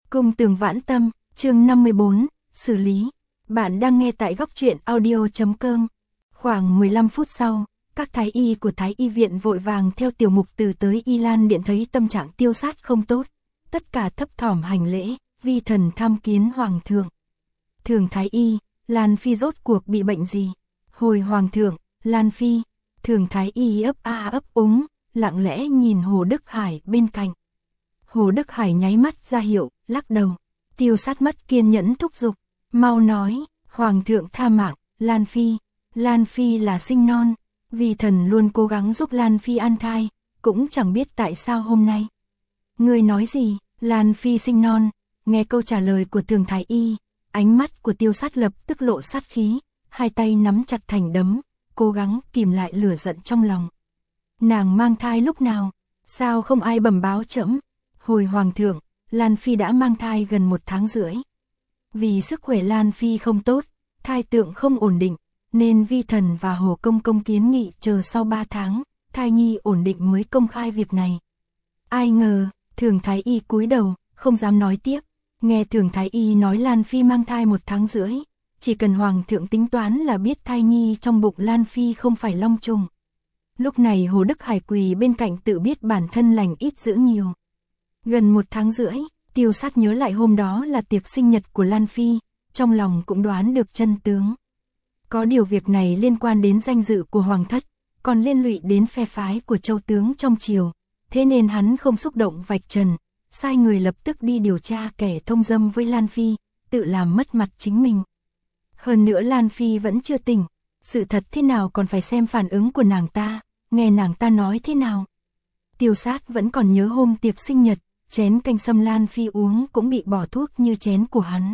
Cung Tường Vãn Tâm, chương 54, xử lý. Bạn đang nghe tại góc truyện audio.com. Khoảng 15 phút sau, các thái y của Thái y viện vội vàng theo Tiểu Mục Từ tới Y Lan Điện, thấy tâm trạng Tiêu Sát không tốt, tất cả thấp thỏm hành lễ, vi thần tham kiến hoàng thượng. Thường thái y, Lan Phi rốt cuộc bị bệnh gì? Hồi hoàng thượng, Lan Phi. Thường thái y ấp a ấp úng, lặng lẽ nhìn Hồ Đức Hải bên cạnh. Hồ Đức Hải nháy mắt ra hiệu, lắc đầu. Tiêu Sát mất kiên nhẫn thúc giục, mau nói, hoàng thượng tha mạng, Lan Phi. Lan Phi là sinh non, vì thần luôn cố gắng giúp Lan Phi an thai, cũng chẳng biết tại sao hôm nay. Ngươi nói gì? Lan Phi sinh non. Nghe câu trả lời của Thường thái y, ánh mắt của Tiêu Sát lập tức lộ sát khí, hai tay nắm chặt thành đấm, cố gắng kìm lại lửa giận trong lòng. Nàng mang thai lúc nào? Sao không ai bẩm báo trẫm? Hồi hoàng thượng, Lan Phi đã mang thai gần 1 tháng rưỡi. Vì sức khỏe Lan Phi không tốt, thai tượng không ổn định, nên vi thần và Hồ Công Công kiến nghị chờ sau 3 tháng, thai nhi ổn định mới công khai việc này. Ai ngờ, Thường thái y cúi đầu, không dám nói tiếp. Nghe Thường thái y nói Lan Phi mang thai 1 tháng rưỡi, chỉ cần hoàng thượng tính toán là biết thai nhi trong bụng Lan Phi không phải long trùng. Lúc này Hồ Đức Hải quỳ bên cạnh tự biết bản thân lành ít dữ nhiều. Gần 1 tháng rưỡi, Tiêu Sát nhớ lại hôm đó là tiệc sinh nhật của Lan Phi, trong lòng cũng đoán được chân tướng. Có điều việc này liên quan đến danh dự của hoàng thất, còn liên lụy đến phe phái của châu tướng trong triều, thế nên hắn không xúc động vạch trần, sai người lập tức đi điều tra kẻ thông dâm với Lan Phi, tự làm mất mặt chính mình. Hơn nữa Lan Phi vẫn chưa tỉnh, sự thật thế nào còn phải xem phản ứng của nàng ta, nghe nàng ta nói thế nào. Tiêu Sát vẫn còn nhớ hôm tiệc sinh nhật, chén canh sâm Lan Phi uống cũng bị bỏ thuốc như chén của hắn.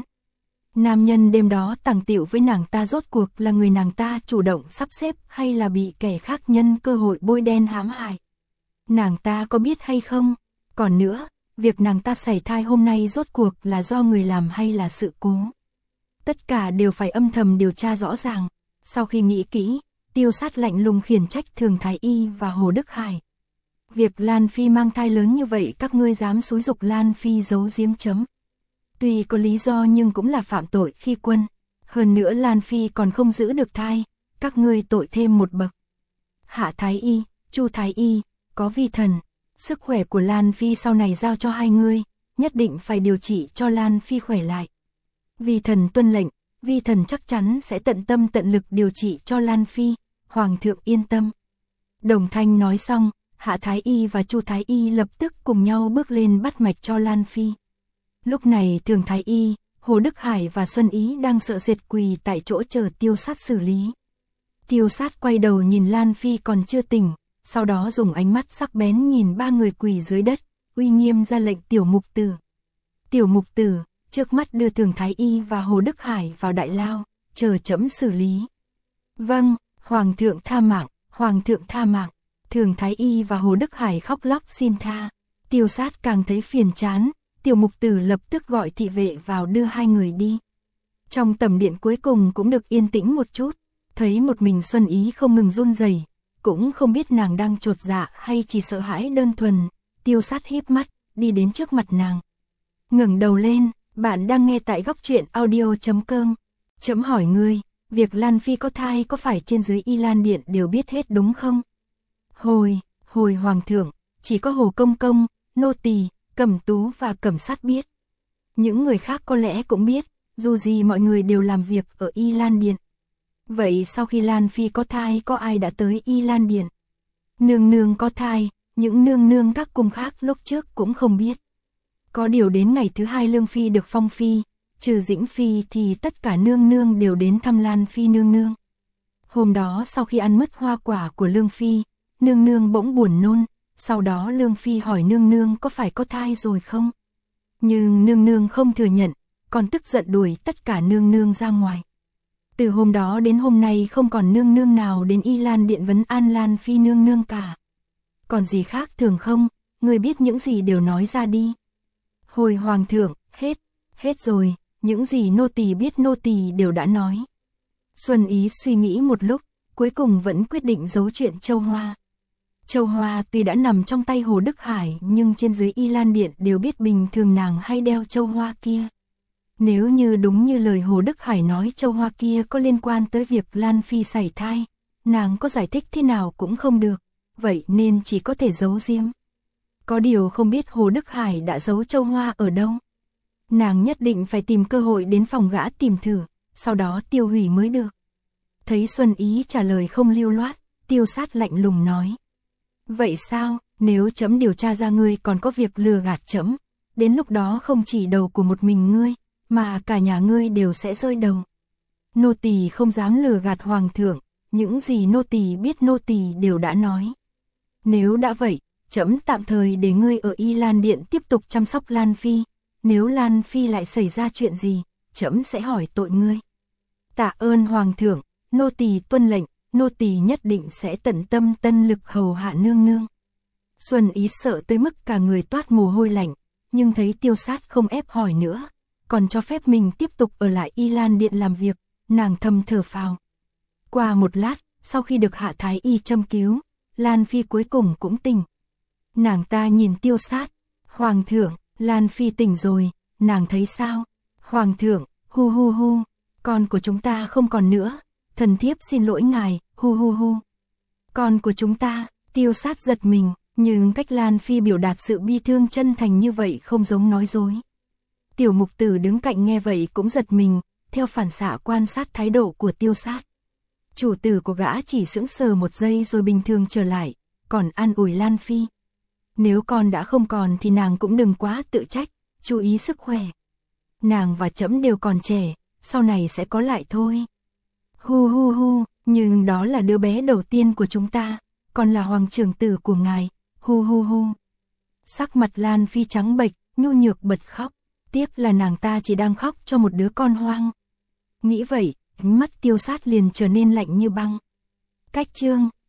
Nam nhân đêm đó tàng tiệu với nàng ta rốt cuộc là người nàng ta chủ động sắp xếp hay là bị kẻ khác nhân cơ hội bôi đen hãm hại. Nàng ta có biết hay không? Còn nữa, việc nàng ta sảy thai hôm nay rốt cuộc là do người làm hay là sự cố? Tất cả đều phải âm thầm điều tra rõ ràng. Sau khi nghĩ kỹ, Tiêu Sát lạnh lùng khiển trách Thường thái y và Hồ Đức Hải. Việc Lan Phi mang thai lớn như vậy các ngươi dám xúi giục Lan Phi giấu giếm chấm. Tuy có lý do nhưng cũng là phạm tội khi quân. Hơn nữa Lan Phi còn không giữ được thai, các ngươi tội thêm một bậc. Hạ thái y, Chu thái y, có vi thần, sức khỏe của Lan Phi sau này giao cho hai ngươi, nhất định phải điều trị cho Lan Phi khỏe lại. Vi thần tuân lệnh, vi thần chắc chắn sẽ tận tâm tận lực điều trị cho Lan Phi, hoàng thượng yên tâm. Đồng thanh nói xong, Hạ thái y và Chu thái y lập tức cùng nhau bước lên bắt mạch cho Lan Phi. Lúc này Thường thái y, Hồ Đức Hải và Xuân Ý đang sợ sệt quỳ tại chỗ chờ Tiêu Sát xử lý. Tiêu Sát quay đầu nhìn Lan Phi còn chưa tỉnh, sau đó dùng ánh mắt sắc bén nhìn 3 người quỳ dưới đất, uy nghiêm ra lệnh Tiểu Mục Tử. Tiểu Mục Tử, trước mắt đưa Thường thái y và Hồ Đức Hải vào đại lao, chờ trẫm xử lý. Vâng, hoàng thượng tha mạng, hoàng thượng tha mạng. Thường thái y và Hồ Đức Hải khóc lóc xin tha. Tiêu Sát càng thấy phiền chán, Tiểu Mục Tử lập tức gọi thị vệ vào đưa hai người đi. Trong tầm điện cuối cùng cũng được yên tĩnh một chút, thấy một mình Xuân Ý không ngừng run rẩy, cũng không biết nàng đang chột dạ hay chỉ sợ hãi đơn thuần. Tiêu Sát híp mắt, đi đến trước mặt nàng. Ngẩng đầu lên, bạn đang nghe tại góc truyện audio.com. Trẫm hỏi ngươi, việc Lan Phi có thai có phải trên dưới Y Lan Điện đều biết hết đúng không? Hồi hoàng thượng, chỉ có Hồ Công Công, nô tỳ, Cẩm Tú và Cẩm Sát biết. Những người khác có lẽ cũng biết, dù gì mọi người đều làm việc ở Y Lan Điện. Vậy sau khi Lan Phi có thai có ai đã tới Y Lan Điện? Nương nương có thai, những nương nương các cung khác lúc trước cũng không biết. Có điều đến ngày thứ 2 Lương Phi được phong phi, trừ Dĩnh Phi thì tất cả nương nương đều đến thăm Lan Phi nương nương. Hôm đó sau khi ăn mất hoa quả của Lương Phi, nương nương bỗng buồn nôn, sau đó Lương Phi hỏi nương nương có phải có thai rồi không? Nhưng nương nương không thừa nhận, còn tức giận đuổi tất cả nương nương ra ngoài. Từ hôm đó đến hôm nay không còn nương nương nào đến Y Lan Điện vấn an Lan Phi nương nương cả. Còn gì khác thường không? Người biết những gì đều nói ra đi. Hồi hoàng thượng, hết rồi, những gì nô tỳ biết nô tỳ đều đã nói. Xuân Ý suy nghĩ một lúc, cuối cùng vẫn quyết định giấu chuyện Châu Hoa. Châu hoa tuy đã nằm trong tay Hồ Đức Hải nhưng trên dưới Y Lan Điện đều biết bình thường nàng hay đeo châu hoa kia. Nếu như đúng như lời Hồ Đức Hải nói châu hoa kia có liên quan tới việc Lan Phi sảy thai, nàng có giải thích thế nào cũng không được, vậy nên chỉ có thể giấu giếm. Có điều không biết Hồ Đức Hải đã giấu châu hoa ở đâu. Nàng nhất định phải tìm cơ hội đến phòng gã tìm thử, sau đó tiêu hủy mới được. Thấy Xuân Ý trả lời không lưu loát, Tiêu Sát lạnh lùng nói. Vậy sao, nếu trẫm điều tra ra ngươi còn có việc lừa gạt trẫm, đến lúc đó không chỉ đầu của một mình ngươi, mà cả nhà ngươi đều sẽ rơi đầu. Nô tỳ không dám lừa gạt hoàng thượng, những gì nô tỳ biết nô tỳ đều đã nói. Nếu đã vậy, trẫm tạm thời để ngươi ở Y Lan Điện tiếp tục chăm sóc Lan Phi, nếu Lan Phi lại xảy ra chuyện gì, trẫm sẽ hỏi tội ngươi. Tạ ơn hoàng thượng, nô tỳ tuân lệnh, nô tỳ nhất định sẽ tận tâm tân lực hầu hạ nương nương. Xuân Ý sợ tới mức cả người toát mồ hôi lạnh, nhưng thấy Tiêu Sát không ép hỏi nữa, còn cho phép mình tiếp tục ở lại Y Lan Điện làm việc, nàng thầm thở phào. Qua một lát, sau khi được Hạ Thái Y châm cứu, Lan Phi cuối cùng cũng tỉnh. Nàng ta nhìn Tiêu Sát, hoàng thượng, Lan Phi tỉnh rồi, nàng thấy sao? Hoàng thượng, hu hu hu, con của chúng ta không còn nữa, thần thiếp xin lỗi ngài, hu hu hu. Con của chúng ta, Tiêu Sát giật mình, nhưng cách Lan Phi biểu đạt sự bi thương chân thành như vậy không giống nói dối. Tiểu Mục Tử đứng cạnh nghe vậy cũng giật mình, theo phản xạ quan sát thái độ của Tiêu Sát. Chủ tử của gã chỉ sững sờ một giây rồi bình thường trở lại, còn an ủi Lan Phi. Nếu con đã không còn thì nàng cũng đừng quá tự trách, chú ý sức khỏe. Nàng và trẫm đều còn trẻ, sau này sẽ có lại thôi. Hu hu hu, nhưng đó là đứa bé đầu tiên của chúng ta, còn là hoàng trưởng tử của ngài, hu hu hu. Sắc mặt Lan Phi trắng bệch, nhu nhược bật khóc, tiếc là nàng ta chỉ đang khóc cho một đứa con hoang. Nghĩ vậy, ánh mắt Tiêu Sát liền trở nên lạnh như băng. Cách chương